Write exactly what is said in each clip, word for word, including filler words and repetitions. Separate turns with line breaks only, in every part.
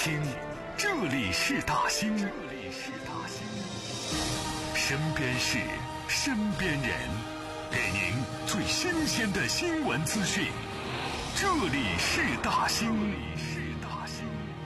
听，这里是大兴，这里是大兴，身边事，身边人，给您最新鲜的新闻资讯。这里是大兴，这里是大兴。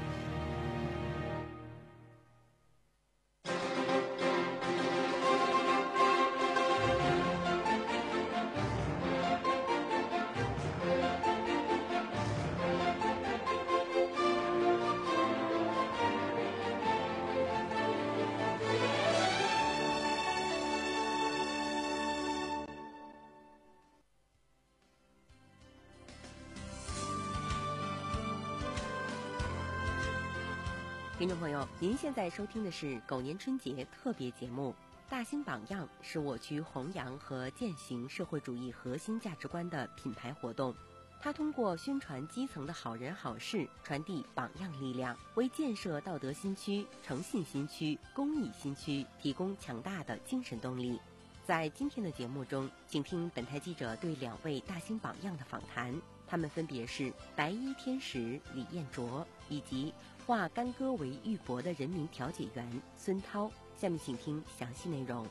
听众朋友，您现在收听的是狗年春节特别节目《大兴榜样》，是我区弘扬和践行社会主义核心价值观的品牌活动。它通过宣传基层的好人好事，传递榜样力量，为建设道德新区、诚信新区、公益新区提供强大的精神动力。在今天的节目中，请听本台记者对两位大兴榜样的访谈，他们分别是白衣天使李彦卓以及化干戈为玉帛的人民调解员孙涛。下面请听详细内容。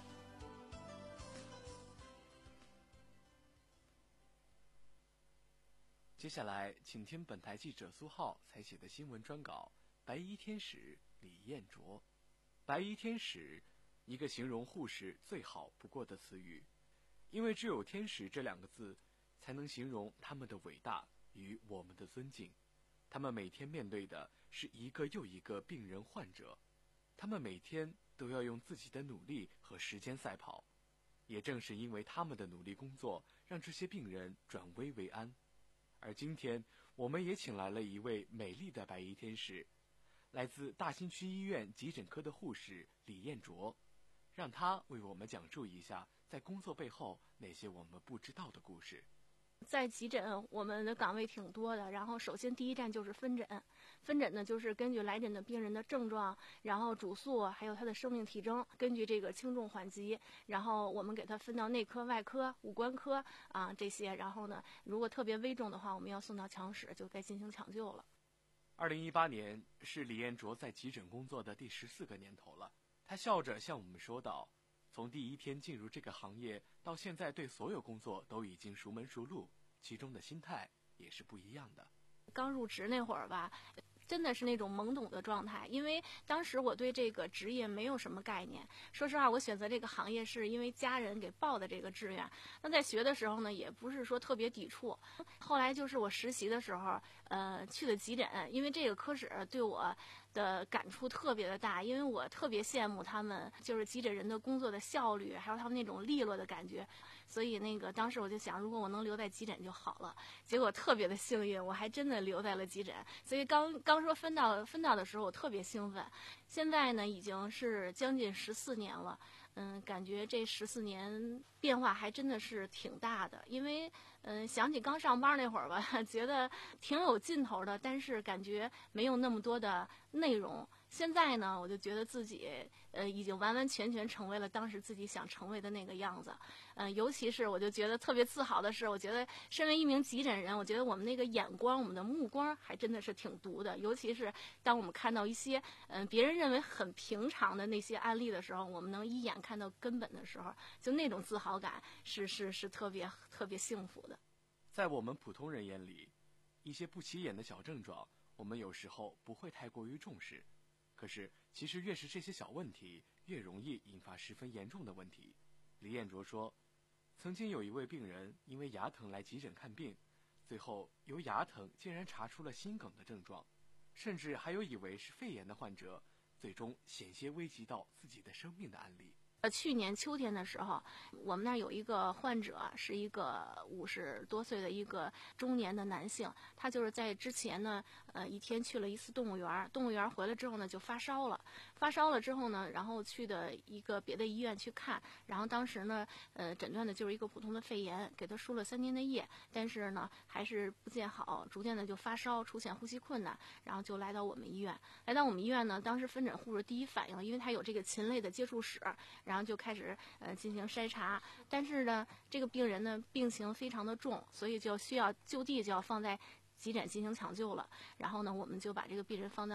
接下来请听本台记者苏浩采写的新闻专稿《白衣天使李彦卓》。白衣天使，一个形容护士最好不过的词语，因为只有天使这两个字才能形容他们的伟大与我们的尊敬。他们每天面对的是一个又一个病人患者，他们每天都要用自己的努力和时间赛跑，也正是因为他们的努力工作，让这些病人转危为安。而今天我们也请来了一位美丽的白衣天使，来自大兴区医院急诊科的护士李彦卓，让他为我们讲述一下在工作背后那些我们不知道的故事。
在急诊，我们的岗位挺多的。然后，首先第一站就是分诊。分诊呢，就是根据来诊的病人的症状，然后主诉，还有他的生命体征，根据这个轻重缓急，然后我们给他分到内科、外科、五官科啊这些。然后呢，如果特别危重的话，我们要送到强室，就该进行抢救了。
二零一八年是李彦卓在急诊工作的第十四个年头了。他笑着向我们说道：“从第一天进入这个行业到现在，对所有工作都已经熟门熟路。”其中的心态也是不一样的。
刚入职那会儿吧，真的是那种懵懂的状态，因为当时我对这个职业没有什么概念。说实话，我选择这个行业是因为家人给报的这个志愿。那在学的时候呢，也不是说特别抵触。后来就是我实习的时候，呃，去的急诊，因为这个科室对我的感触特别的大，因为我特别羡慕他们就是急诊人的工作的效率，还有他们那种利落的感觉。所以那个当时我就想，如果我能留在急诊就好了。结果特别的幸运，我还真的留在了急诊。所以刚刚说分到分到的时候，我特别兴奋。现在呢，已经是将近十四年了。嗯，感觉这十四年变化还真的是挺大的。因为嗯，想起刚上班那会儿吧，觉得挺有劲头的，但是感觉没有那么多的内容。现在呢，我就觉得自己呃已经完完全全成为了当时自己想成为的那个样子。嗯、呃，尤其是我就觉得特别自豪的是，我觉得身为一名急诊人，我觉得我们那个眼光，我们的目光还真的是挺毒的。尤其是当我们看到一些嗯、呃、别人认为很平常的那些案例的时候，我们能一眼看到根本的时候，就那种自豪感是是是特别特别幸福的。
在我们普通人眼里，一些不起眼的小症状，我们有时候不会太过于重视。可是，其实越是这些小问题，越容易引发十分严重的问题。李彦卓说，曾经有一位病人因为牙疼来急诊看病，最后由牙疼竟然查出了心梗的症状，甚至还有以为是肺炎的患者，最终险些危及到自己的生命的案例。
去年秋天的时候，我们那儿有一个患者，是一个五十多岁的一个中年的男性，他就是在之前呢，呃，一天去了一次动物园，动物园回来之后呢，就发烧了，发烧了之后呢，然后去的一个别的医院去看，然后当时呢，呃，诊断的就是一个普通的肺炎，给他输了三天的液，但是呢，还是不见好，逐渐的就发烧，出现呼吸困难，然后就来到我们医院，来到我们医院呢，当时分诊护士第一反应，因为他有这个禽类的接触史，然后然后就开始呃进行筛查，但是呢，这个病人呢病情非常的重，所以就需要就地就要放在急诊进行抢救了。然后呢，我们就把这个病人放到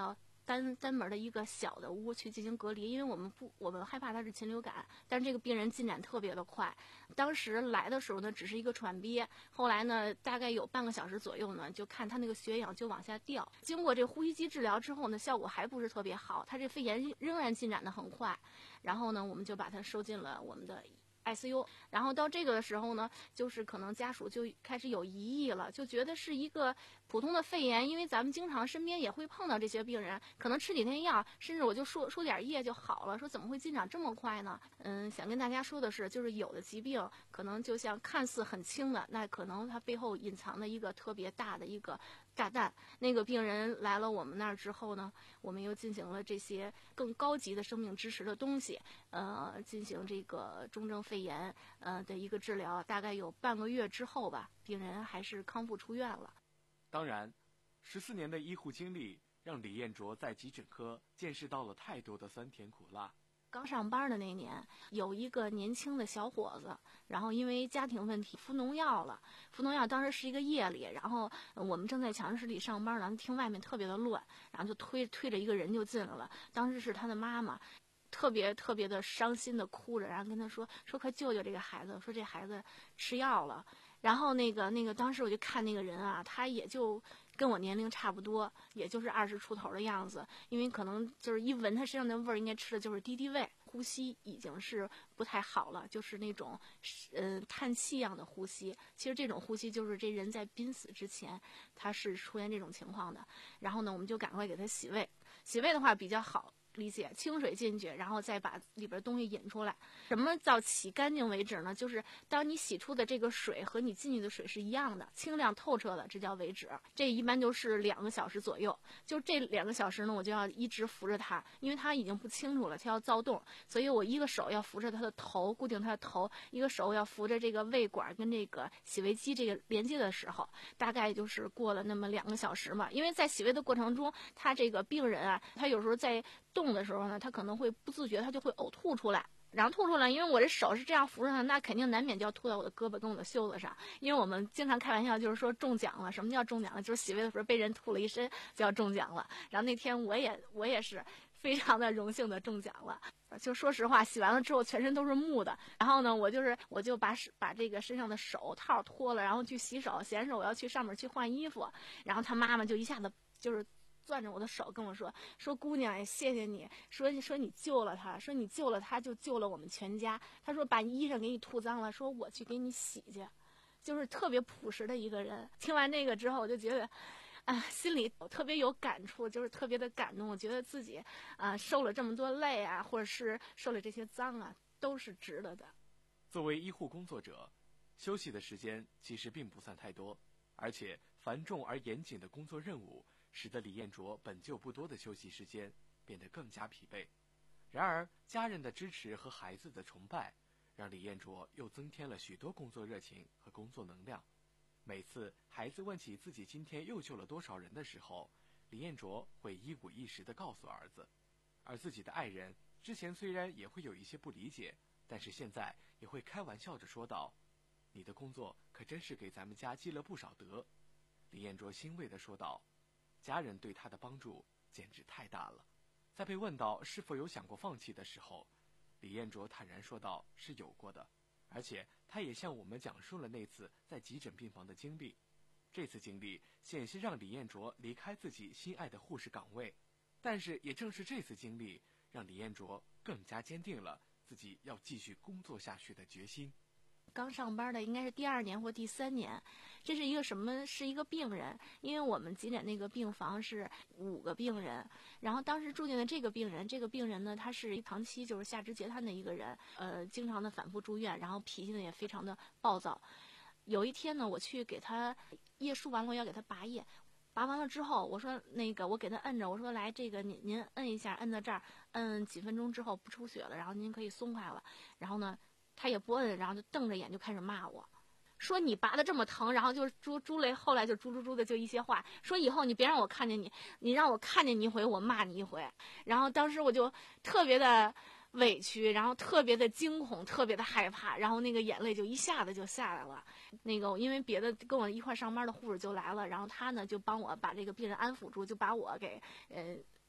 单单门的一个小的屋去进行隔离，因为我们不我们害怕他是禽流感，但是这个病人进展特别的快。当时来的时候呢，只是一个喘憋，后来呢，大概有半个小时左右呢，就看他那个血氧就往下掉。经过这个呼吸机治疗之后呢，效果还不是特别好，他这肺炎仍然进展的很快。然后呢，我们就把他收进了我们的I C U， 然后到这个的时候呢，就是可能家属就开始有疑义了，就觉得是一个普通的肺炎，因为咱们经常身边也会碰到这些病人，可能吃几天药，甚至我就输输点液就好了，说怎么会进展这么快呢？嗯，想跟大家说的是，就是有的疾病可能就像看似很轻的，那可能它背后隐藏的一个特别大的一个炸弹。那个病人来了我们那儿之后呢，我们又进行了这些更高级的生命支持的东西，呃，进行这个重症肺炎呃的一个治疗，大概有半个月之后吧，病人还是康复出院了。
当然，十四年的医护经历让李彦卓在急诊科见识到了太多的酸甜苦辣。
刚上班的那年，有一个年轻的小伙子，然后因为家庭问题服农药了。服农药当时是一个夜里，然后我们正在强室里上班呢，听外面特别的乱，然后就推推着一个人就进来了。当时是他的妈妈，特别特别的伤心的哭着，然后跟他说说快救救这个孩子，说这孩子吃药了。然后那个那个当时我就看那个人啊，他也就跟我年龄差不多，也就是二十出头的样子，因为可能就是一闻他身上的味儿，应该吃的就是敌敌畏，呼吸已经是不太好了，就是那种呃叹气样的呼吸。其实这种呼吸就是这人在濒死之前他是出现这种情况的。然后呢，我们就赶快给他洗胃，洗胃的话比较好理解，清水进去，然后再把里边东西引出来。什么叫洗干净为止呢？就是当你洗出的这个水和你进去的水是一样的，清亮透彻的，这叫为止。这一般就是两个小时左右。就这两个小时呢，我就要一直扶着他，因为他已经不清楚了，他要躁动，所以我一个手要扶着他的头，固定他的头，一个手要扶着这个胃管跟这个洗胃机这个连接的时候，大概就是过了那么两个小时嘛。因为在洗胃的过程中，他这个病人啊，他有时候在动的时候呢，他可能会不自觉，他就会呕吐出来。然后吐出来，因为我这手是这样扶着他，那肯定难免就要吐到我的胳膊跟我的袖子上。因为我们经常开玩笑，就是说中奖了。什么叫中奖了？就是洗胃的时候被人吐了一身，就要中奖了。然后那天我也我也是非常的荣幸的中奖了。就说实话，洗完了之后全身都是木的。然后呢，我就是我就把把这个身上的手套脱了，然后去洗手。洗完手我要去上面去换衣服，然后他妈妈就一下子就是攥着我的手跟我说说姑娘也谢谢你，说说你救了他，说你救了他就救了我们全家。他说把衣裳给你吐脏了，说我去给你洗去。就是特别朴实的一个人。听完这个之后，我就觉得啊，心里特别有感触，就是特别的感动。我觉得自己啊受了这么多累啊，或者是受了这些脏啊，都是值得的。
作为医护工作者，休息的时间其实并不算太多，而且繁重而严谨的工作任务使得李彦卓本就不多的休息时间变得更加疲惫。然而，家人的支持和孩子的崇拜，让李彦卓又增添了许多工作热情和工作能量。每次孩子问起自己今天又救了多少人的时候，李彦卓会一五一十地告诉儿子。而自己的爱人之前虽然也会有一些不理解，但是现在也会开玩笑着说道：“你的工作可真是给咱们家积了不少德。”李彦卓欣慰地说道。家人对他的帮助简直太大了。在被问到是否有想过放弃的时候，李彦卓坦然说道是有过的，而且他也向我们讲述了那次在急诊病房的经历。这次经历险些让李彦卓离开自己心爱的护士岗位，但是也正是这次经历让李彦卓更加坚定了自己要继续工作下去的决心。
刚上班的应该是第二年或第三年，这是一个什么？是一个病人，因为我们急诊那个病房是五个病人，然后当时住进的这个病人，这个病人呢，他是长期就是下肢截瘫的一个人，呃，经常的反复住院，然后脾气呢也非常的暴躁。有一天呢，我去给他叶输完了，我要给他拔叶。拔完了之后，我说那个我给他摁着，我说来这个您您摁一下，摁到这儿，摁几分钟之后不出血了，然后您可以松开了。然后呢，他也不摁，然后就瞪着眼就开始骂我，说你拔的这么疼，然后就是猪猪雷，后来就猪猪猪的就一些话，说以后你别让我看见你，你让我看见你一回，我骂你一回。然后当时我就特别的委屈，然后特别的惊恐，特别的害怕，然后那个眼泪就一下子就下来了。那个因为别的跟我一块上班的护士就来了，然后他呢就帮我把这个病人安抚住，就把我给呃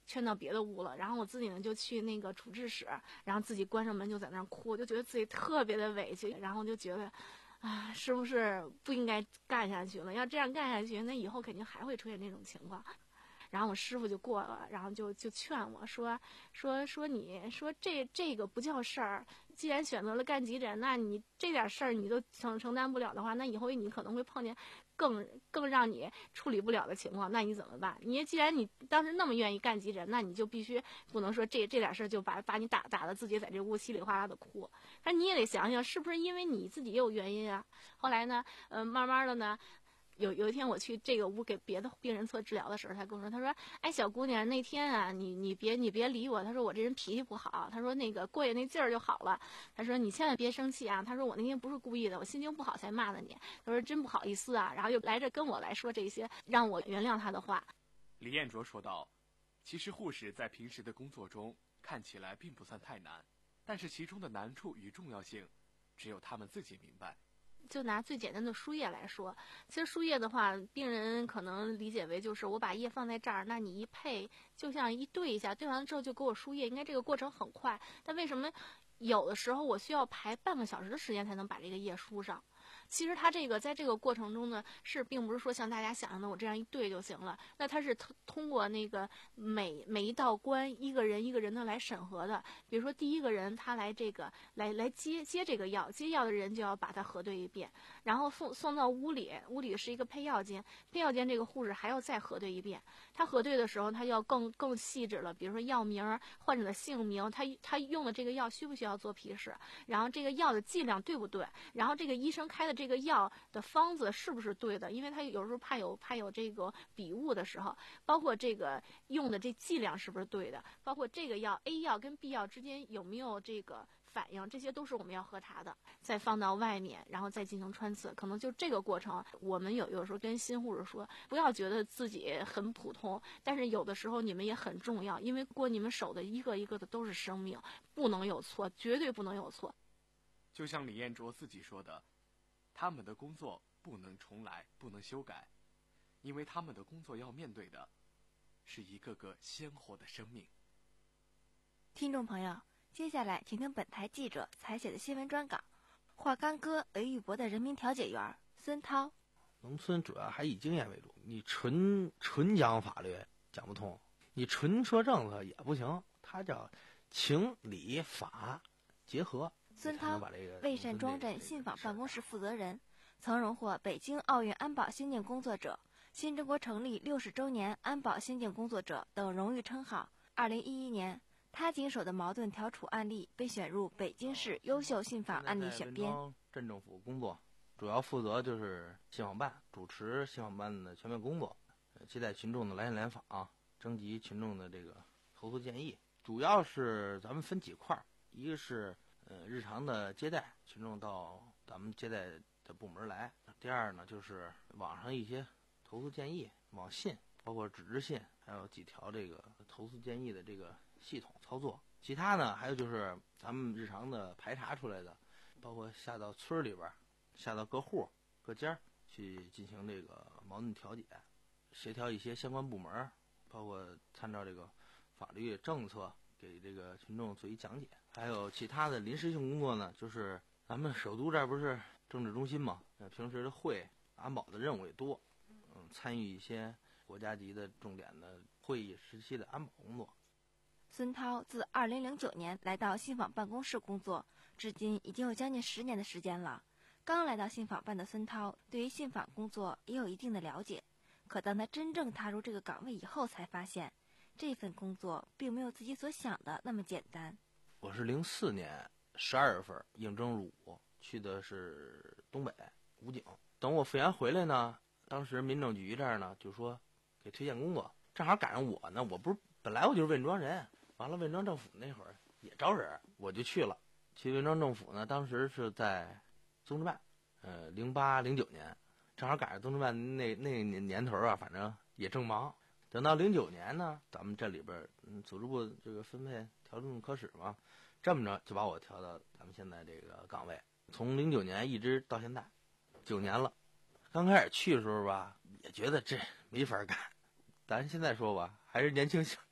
圈到别的屋了，然后我自己呢就去那个处置室，然后自己关上门就在那儿哭，就觉得自己特别的委屈，然后就觉得，啊，是不是不应该干下去了？要这样干下去，那以后肯定还会出现这种情况。然后我师傅就过了，然后就就劝我说说说你说这这个不叫事儿，既然选择了干急诊，那你这点事儿你都承承担不了的话，那以后你可能会碰见更更让你处理不了的情况，那你怎么办？你既然你当时那么愿意干急诊，那你就必须不能说这这点事儿就把把你打打的自己在这屋稀里哗啦的哭，那你也得想想是不是因为你自己也有原因啊。后来呢，呃，慢慢的呢。有有一天我去这个屋给别的病人做治疗的时候，他跟我说，他说，哎，小姑娘，那天啊，你你别你别理我，他说我这人脾气不好，他说那个过去那劲儿就好了，他说你千万别生气啊，他说我那天不是故意的，我心情不好才骂的你，他说真不好意思啊，然后又来这跟我来说这些让我原谅他的话。
李彦卓说道，其实护士在平时的工作中看起来并不算太难，但是其中的难处与重要性只有他们自己明白。
就拿最简单的输液来说，其实输液的话，病人可能理解为就是我把液放在这儿，那你一配就像一对一下，对完了之后就给我输液，应该这个过程很快。但为什么有的时候我需要排半个小时的时间才能把这个液输上？其实它这个在这个过程中呢，是并不是说像大家想象的我这样一对就行了。那它是通通过那个每每一道关一个人一个人的来审核的。比如说第一个人他来这个来来接接这个药，接药的人就要把它核对一遍，然后送送到屋里，屋里是一个配药间，配药间这个护士还要再核对一遍。他核对的时候，他要更更细致了，比如说药名、患者的姓名，他他用的这个药需不需要做批示，然后这个药的剂量对不对，然后这个医生开的这个药的方子是不是对的，因为他有时候怕有怕有这个笔误的时候，包括这个用的这剂量是不是对的，包括这个药 A 药跟 B 药之间有没有这个反应，这些都是我们要核查的，再放到外面，然后再进行穿刺。可能就这个过程，我们有有时候跟新护士说，不要觉得自己很普通，但是有的时候你们也很重要，因为过你们手的一个一个的都是生命，不能有错，绝对不能有错。
就像李彦卓自己说的，他们的工作不能重来，不能修改，因为他们的工作要面对的是一个个鲜活的生命。
听众朋友，接下来请听本台记者采写的新闻专稿，华冈哥韦玉博的人民调解员孙涛。
农村主要还以经验为主，你纯纯讲法律讲不通，你纯说政策也不行，它叫情理法结合。
孙涛，魏善庄镇信访办公室负责人，曾荣获北京奥运安保先进工作者、新中国成立六十周年安保先进工作者等荣誉称号。二零一一年，他经手的矛盾调处案例被选入北京市优秀信访案例选编。
镇政府工作，主要负责就是信访办，主持信访办的全面工作，接待群众的来信来访，征集群众的这个投诉建议。主要是咱们分几块，一个是呃，日常的接待，群众到咱们接待的部门来。第二呢，就是网上一些投诉建议，网信，包括纸质信，还有几条这个投诉建议的这个系统操作。其他呢，还有就是咱们日常的排查出来的，包括下到村里边，下到各户、各家去进行这个矛盾调解，协调一些相关部门，包括参照这个法律政策，给这个群众做一讲解。还有其他的临时性工作呢，就是咱们首都这儿不是政治中心嘛，平时的会安保的任务也多，嗯，参与一些国家级的重点的会议时期的安保工作。
孙涛自二零零九年来到信访办公室工作，至今已经有将近十年的时间了。刚来到信访办的孙涛，对于信访工作也有一定的了解，可当他真正踏入这个岗位以后，才发现这份工作并没有自己所想的那么简单。
我是零四年十二月份应征入伍，去的是东北武警。等我复员回来呢，当时民政局这儿呢就说给推荐工作，正好赶上我呢，我不是本来我就是汶庄人，完了汶庄政府那会儿也招人，我就去了。去汶庄政府呢，当时是在综治办，呃，零八零九年，正好赶上综治办那那年年头啊，反正也正忙。等到零九年呢，咱们这里边嗯，组织部这个分配调整科室嘛，这么着就把我调到咱们现在这个岗位，从零九年一直到现在，九年了。刚开始去的时候吧，也觉得这没法干，咱现在说吧，还是年轻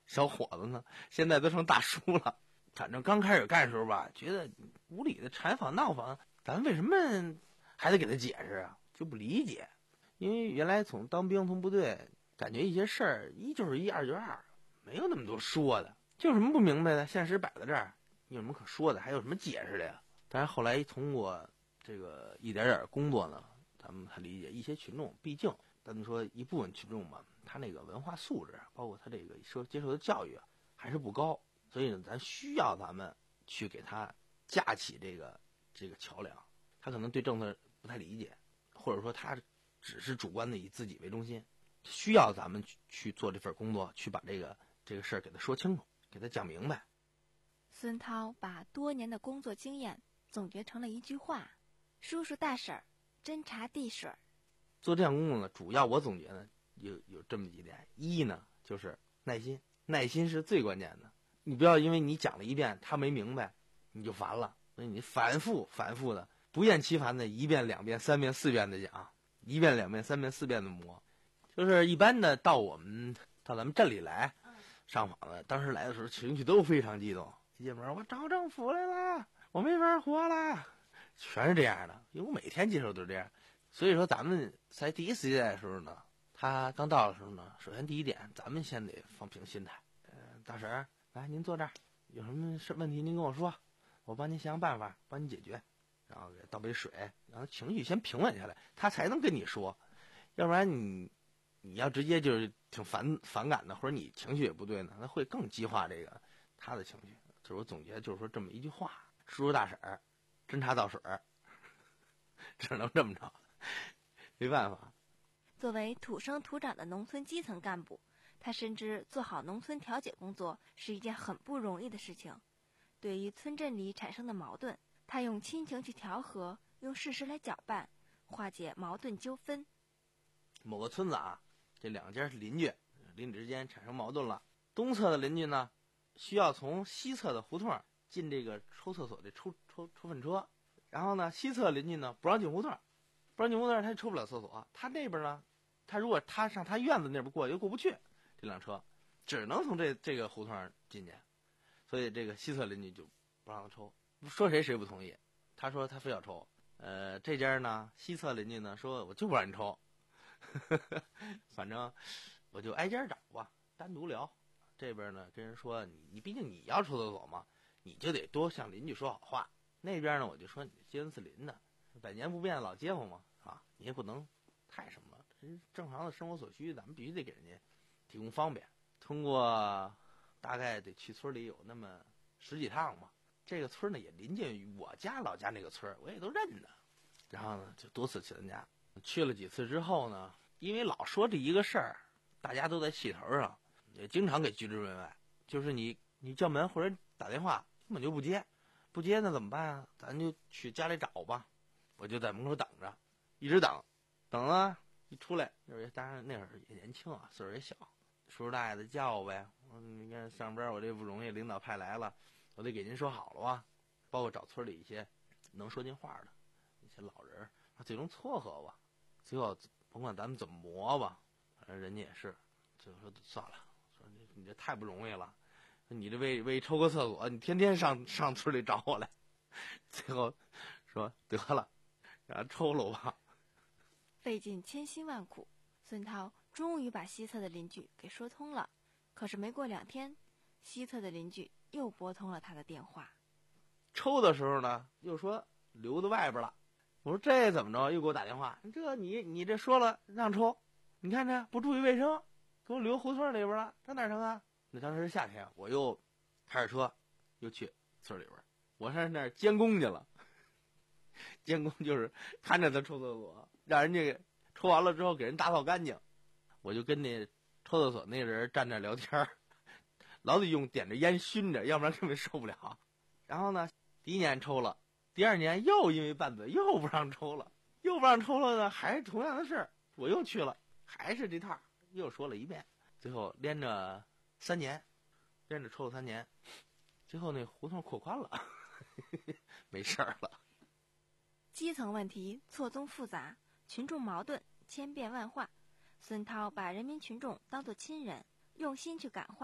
小伙子呢，现在都成大叔了。反正刚开始干的时候吧，觉得无理的缠访闹访，咱为什么还得给他解释啊？就不理解。因为原来从当兵从部队，感觉一些事儿一就是一，二就是二，没有那么多说的。就有什么不明白的，现实摆在这儿，你有什么可说的？还有什么解释的呀？但是后来通过这个一点点工作呢，咱们才理解一些群众，毕竟咱们说一部分群众嘛，他那个文化素质，包括他这个受接受的教育还是不高，所以呢，咱需要咱们去给他架起这个这个桥梁。他可能对政策不太理解，或者说他只是主观的以自己为中心，需要咱们去去做这份工作，去把这个这个事儿给他说清楚，给他讲明白。
孙涛把多年的工作经验总结成了一句话：叔叔大婶儿斟茶递水。
做这项工作呢，主要我总结呢有有这么几点。一呢就是耐心，耐心是最关键的。你不要因为你讲了一遍他没明白你就烦了，所以你反复反复的不厌其烦的一遍两遍三遍四遍的讲，一遍两遍三遍四遍的磨。就是一般的到我们到咱们镇里来上访的，当时来的时候情绪都非常激动，一进门我找政府来了，我没法活了，全是这样的。因为我每天接受都是这样。所以说咱们在第一次接待的时候呢，他刚到的时候呢，首先第一点咱们先得放平心态。呃，大婶儿来您坐这儿，有什么事问题您跟我说，我帮您想想办法帮你解决，然后给倒杯水，让他情绪先平稳下来，他才能跟你说。要不然你你要直接就是挺反反感的，或者你情绪也不对呢，那会更激化这个他的情绪。就是我总结就是说这么一句话：叔叔大婶儿斟茶倒水，只能这么着，没办法。
作为土生土长的农村基层干部，他深知做好农村调解工作是一件很不容易的事情。对于村镇里产生的矛盾，他用亲情去调和，用事实来搅拌，化解矛盾纠纷。
某个村子啊，这两家是邻居，邻居之间产生矛盾了。东侧的邻居呢，需要从西侧的胡同进这个抽厕所的抽抽抽粪车，然后呢，西侧邻居呢不让进胡同，不让进胡同，他就抽不了厕所。他那边呢，他如果他上他院子那边过又过不去，这辆车只能从这这个胡同进去，所以这个西侧邻居就不让他抽，说谁谁不同意。他说他非要抽，呃，这家呢西侧邻居呢说我就不让你抽。反正我就挨家找吧，单独聊。这边呢跟人说你你毕竟你要抽厕所嘛，你就得多向邻居说好话。那边呢我就说你街坊四邻的，百年不变的老街坊嘛，啊，你也不能太什么了，正常的生活所需咱们必须得给人家提供方便。通过大概得去村里有那么十几趟嘛，这个村呢也临近于我家老家那个村，我也都认得。然后呢就多次去他家，去了几次之后呢，因为老说这一个事儿，大家都在气头上，也经常给拒之门外。就是你你叫门或者打电话根本就不接，不接那怎么办啊？咱就去家里找吧。我就在门口等着，一直等，等啊一出来，那会儿当然那会儿也年轻啊，岁数也小，叔叔大爷的叫我呗。你看上班我这不容易，领导派来了，我得给您说好了啊。包括找村里一些能说进话的一些老人，最终撮合吧。最后甭管咱们怎么磨吧，反正人家也是，最后说算了，说你你这太不容易了，你这为为抽个厕所，你天天上上村里找我来，最后说得了，让他抽了吧。
费尽千辛万苦，孙涛终于把西侧的邻居给说通了。可是没过两天，西侧的邻居又拨通了他的电话。
抽的时候呢，又说留在外边了。我说这怎么着？又给我打电话，这你你这说了让抽，你看这不注意卫生，给我留胡同里边了，这哪成啊？那当时是夏天，我又开着车又去村里边，我上那儿监工去了。监工就是看着他抽厕所，让人家抽完了之后给人打扫干净。我就跟那抽厕所那人站那聊天，老得用点着烟熏着，要不然根本受不了。然后呢，第一年抽了，第二年又因为拌嘴又不让抽了，又不让抽了呢，还是同样的事儿，我又去了，还是这套，又说了一遍，最后连着三年，连着抽了三年，最后那胡同扩宽了，没事儿了。
基层问题错综复杂，群众矛盾千变万化。孙涛把人民群众当作亲人，用心去感化，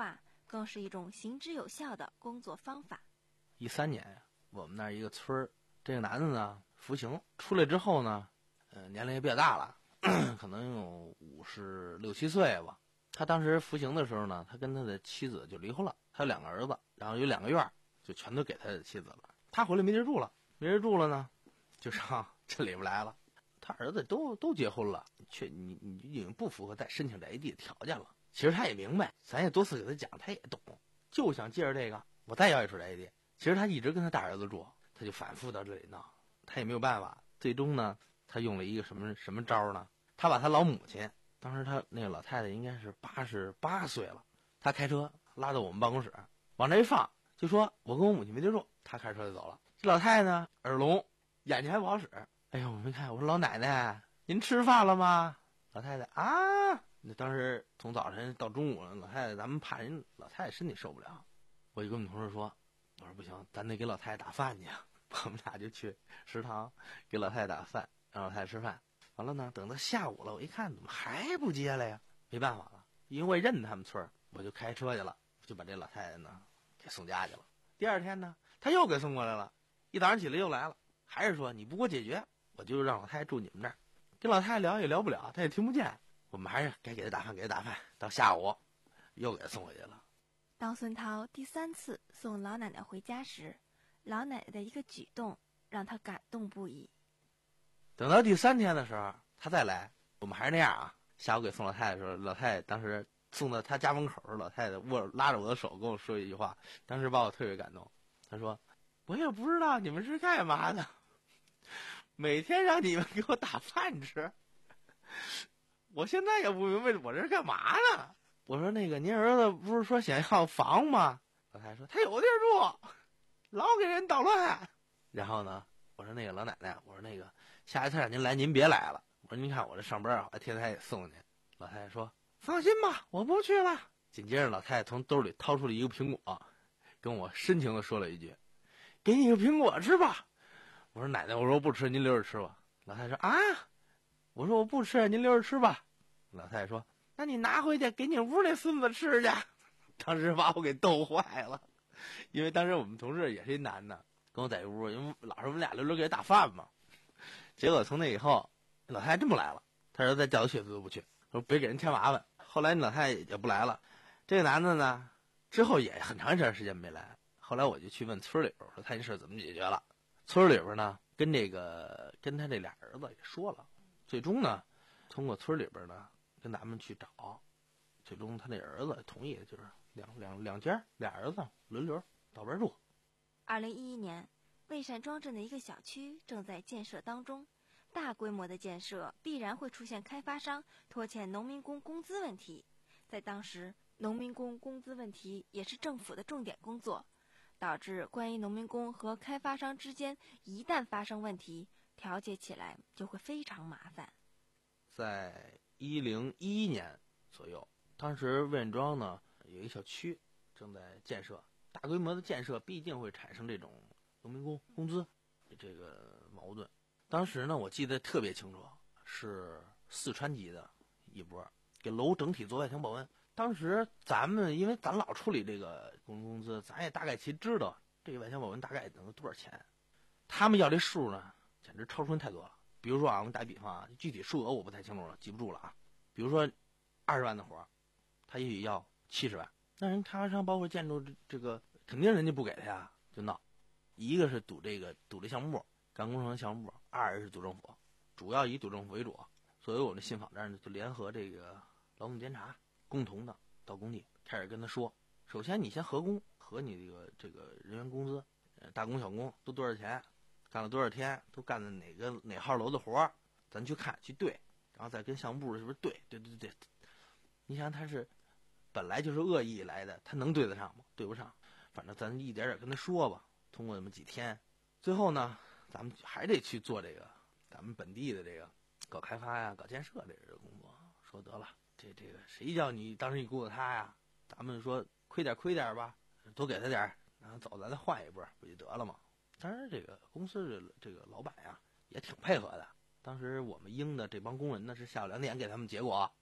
更是一种行之有效的工作方法。
一三年呀，我们那儿一个村儿，这个男的呢服刑出来之后呢，呃，年龄也比较大了，可能有五十六七岁吧。他当时服刑的时候呢，他跟他的妻子就离婚了，他有两个儿子，然后有两个院儿，就全都给他的妻子了。他回来没地儿住了，没地儿住了呢，就上这里边来了。他儿子都都结婚了，却你你已经不符合再申请这 A D 的条件了。其实他也明白，咱也多次给他讲，他也懂，就想借着这个我再要一处 A D。其实他一直跟他大儿子住，他就反复到这里闹，他也没有办法。最终呢，他用了一个什么什么招呢？他把他老母亲，当时他那个老太太应该是八十八岁了，他开车拉到我们办公室，往这一放，就说我跟我母亲没地住，他开车就走了。这老太太呢，耳聋，眼睛还不好使。哎呦，我没看，我说老奶奶，您吃饭了吗？老太太啊，那当时从早晨到中午了，老太太咱们怕人老太太身体受不了，我就跟我们同事说，我说不行，咱得给老太太打饭去。我们俩就去食堂给老太太打饭，让老太太吃饭。完了呢，等到下午了，我一看怎么还不接来呀？没办法了，因为我也认他们村儿，我就开车去了，就把这老太太呢给送家去了。第二天呢，他又给送过来了，一早上起来又来了，还是说你不给我解决，我就让老太太住你们这儿。跟老太太聊也聊不了，她也听不见，我们还是该给她打饭，给她打饭。到下午又给她送回去了。
当孙涛第三次送老奶奶回家时，老奶奶的一个举动让他感动不已。
等到第三天的时候，他再来，我们还是那样啊。下午给送老太太的时候，老太太当时送到她家门口，老太太握拉着我的手跟我说一句话，当时把我特别感动。她说：“我也不知道你们是干嘛的，每天让你们给我打饭吃，我现在也不明白我这是干嘛呢。”我说：“那个您儿子不是说想要房吗？”老太太说：“他有地儿住，老给人捣乱。”然后呢，我说：“那个老奶奶，我说那个下一次让您来，您别来了。我说您看我这上班啊，我天天也送您。”老太太说：“放心吧，我不去了。”紧接着，老太太从兜里掏出了一个苹果，跟我深情地说了一句：“给你个苹果吃吧。”我说：“奶奶，我说我不吃，您留着吃吧。”老太太说：“啊，我说我不吃，您留着吃吧。”老太太说：“那你拿回去给你屋那孙子吃去。”当时把我给逗坏了，因为当时我们同事也是一男的，跟我在一屋，因为老是我们俩轮流给他打饭嘛。结果从那以后，老太太真不来了，他说再叫他去他都不去，说别给人添麻烦。后来老太太也不来了，这个男的呢，之后也很长一段时间没来。后来我就去问村里边，说他这事怎么解决了。村里边呢，跟这个跟他这俩儿子也说了，最终呢，通过村里边呢跟咱们去找，最终他那儿子同意，就是两两两家俩儿子轮流到边住。
二零一一年，蔚山庄镇的一个小区正在建设当中，大规模的建设必然会出现开发商拖欠农民工工资问题。在当时，农民工工资问题也是政府的重点工作，导致关于农民工和开发商之间一旦发生问题，调解起来就会非常麻烦。
在一零一一年左右，当时魏院庄呢有一小区正在建设，大规模的建设必定会产生这种农民工工资这个矛盾。当时呢，我记得特别清楚，是四川籍的一波给楼整体做外墙保温。当时咱们因为咱老处理这个工工资，咱也大概其知道这个外墙保温大概能多少钱。他们要这数呢，简直超出太多了。比如说啊，我给你打比方啊，具体数额我不太清楚了，记不住了啊。比如说二十万的活，他也许要七十万，那人开发商包括建筑这这个肯定人家不给他呀，就闹。一个是赌这个赌这项目，干工程项目；二是赌政府，主要以赌政府为主。所以我们信访这儿呢，就联合这个劳动监察，共同的到工地开始跟他说：首先你先核工，核你这个这个人员工资，呃，大工小工都多少钱，干了多少天，都干的哪个哪号楼的活儿，咱去看去对，然后再跟项目部是不是对对对对。你想他是本来就是恶意来的，他能对得上吗？对不上。反正咱一点点跟他说吧，通过那么几天，最后呢，咱们还得去做这个咱们本地的这个搞开发呀、搞建设这个工作。说得了，这这个谁叫你当时你雇的他呀？咱们说亏点亏点吧，多给他点，然后走咱再换一波不就得了吗？当然这个公司的这个老板呀也挺配合的。当时我们应的这帮工人呢是下午两点给他们结果，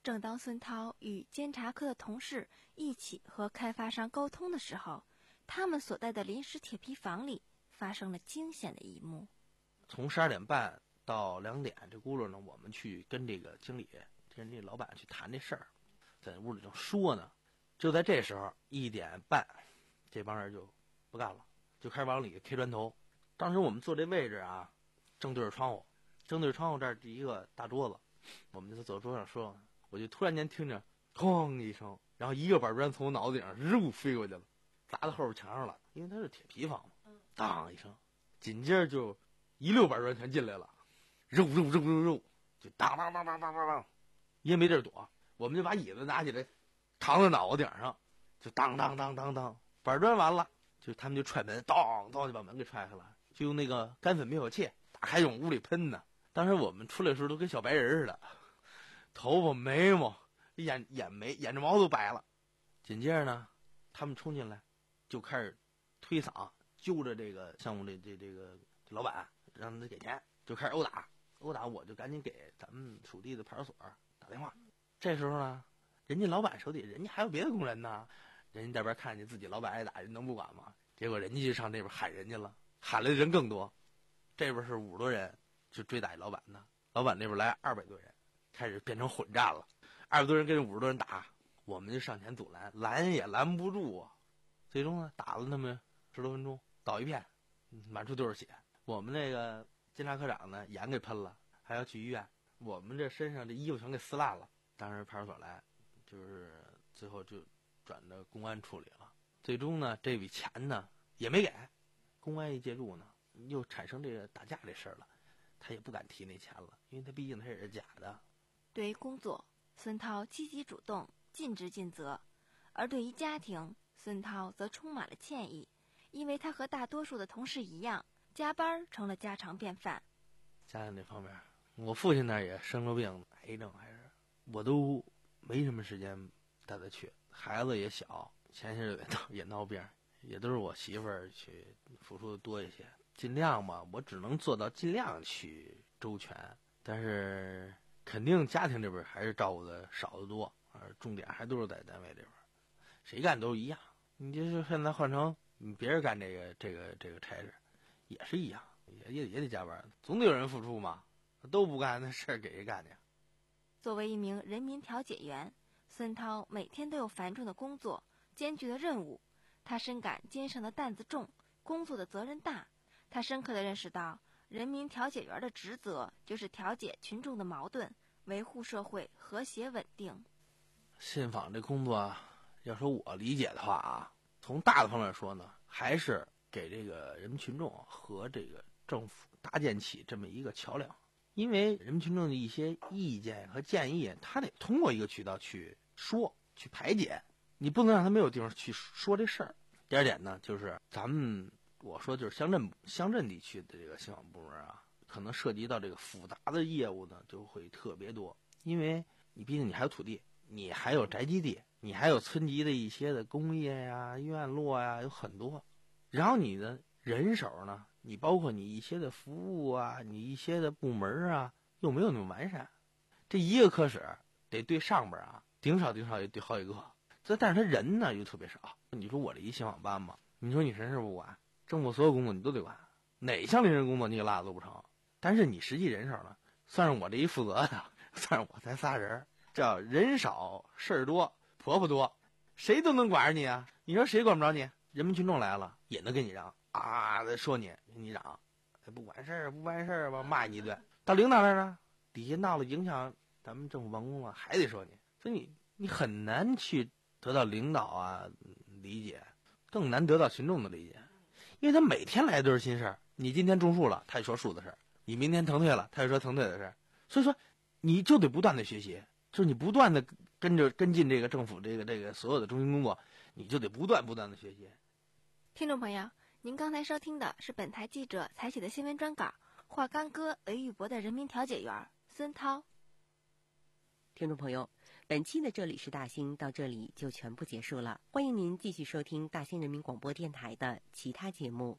正当孙涛与监察科的同事一起和开发商沟通的时候，他们所在的临时铁皮房里发生了惊险的一幕。
从十二点半到两点这轱辘呢，我们去跟这个经理、跟这老板去谈这事儿，在屋里正说呢。就在这时候，一点半，这帮人就不干了，就开始往里 K 砖头。当时我们坐这位置啊，正对着窗户，正对着窗户这儿是一个大桌子，我们就走桌上说，我就突然间听着哐一声，然后一个板砖从我脑子顶上肉飞过去了，砸到后边墙上了，因为它是铁皮房嘛，当一声，紧接着就一溜板砖全进来了，肉肉肉肉肉，就当当当当当当当，也没地儿躲，我们就把椅子拿起来扛在脑袋顶上，就当当当当当，板砖完了，就他们就踹门，当当就把门给踹开了，就用那个干粉灭火器打开往屋里喷呢。当时我们出来的时候都跟小白人似的，头发眉毛眼眼眉眼睫毛都白了。紧接着呢，他们冲进来就开始推搡，揪着这个项目的这这个老板，让他给钱，就开始殴打。殴打我就赶紧给咱们属地的派出所打电话。这时候呢，人家老板手底人家还有别的工人呢，人家这边看见自己老板挨打，人能不管吗？结果人家就上这边喊人家了，喊来的人更多，这边是五十多人就追打老板呢，老板那边来二百多人，开始变成混战了，二百多人跟五十多人打，我们就上前阻拦，拦也拦不住啊。最终呢，打了那么十多分钟，倒一片，满处都是血。我们那个监察科长呢，眼给喷了，还要去医院。我们这身上这衣服全给撕烂了。当时派出所来，就是最后就转到公安处理了。最终呢，这笔钱呢也没给，公安一介入呢，又产生这个打架这事儿了，他也不敢提那钱了，因为他毕竟他也是假的。
对于工作，孙涛积极主动，尽职尽责；而对于家庭，孙涛则充满了歉意，因为他和大多数的同事一样，加班成了家常便饭。
家庭这方面，我父亲那儿也生了病，癌症还是，我都没什么时间带他去，孩子也小，前些日子也闹也闹病，也都是我媳妇儿去付出的多一些，尽量吧，我只能做到尽量去周全，但是肯定家庭这边还是照顾的少得多，而重点还都是在单位这边，谁干都一样。你就是现在换成别人干这个这个这个差事，也是一样，也也也得加班，总得有人付出嘛，都不干那事儿给谁干去？
作为一名人民调解员，孙涛每天都有繁重的工作、艰巨的任务，他深感肩上的担子重，工作的责任大。他深刻地认识到，人民调解员的职责就是调解群众的矛盾，维护社会和谐稳定。
信访这工作，要说我理解的话啊，从大的方面说呢，还是给这个人民群众和这个政府搭建起这么一个桥梁。因为人民群众的一些意见和建议，他得通过一个渠道去说、去排解，你不能让他没有地方去说这事儿。第二点呢，就是咱们我说就是乡镇乡镇地区的这个信访部门啊，可能涉及到这个复杂的业务呢，就会特别多。因为你毕竟你还有土地，你还有宅基地，你还有村级的一些的工业呀、院落呀，有很多。然后你的人手呢，你包括你一些的服务啊，你一些的部门啊，又没有那么完善。这一个科室得对上边啊，顶少顶少也对好几个。这但是他人呢又特别少。你说我这一信访班嘛，你说你什么事不管，政府所有工作你都得管，哪项临时工作你给落都不成。但是你实际人手呢，算是我这一负责的，算是我才仨人，这叫人少事儿多，婆婆多，谁都能管着你啊。你说谁管不着你？人民群众来了也能跟你嚷啊，说你跟你嚷，不管事儿不办事儿吧，骂你一顿。到领导那儿呢，底下闹了影响咱们政府办公了，还得说你，所以你你很难去得到领导啊理解，更难得到群众的理解，因为他每天来都是新事儿。你今天种树了，他就说树的事儿；你明天腾退了，他就说腾退的事儿。所以说，你就得不断的学习，就是你不断的跟着跟进这个政府这个这个所有的中心工作，你就得不断不断的学习。
听众朋友，您刚才收听的是本台记者采写的新闻专稿，华冈哥雷玉博的人民调解员孙涛。
听众朋友，本期的这里是大兴到这里就全部结束了，欢迎您继续收听大兴人民广播电台的其他节目。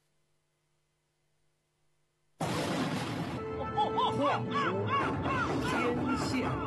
画出天下。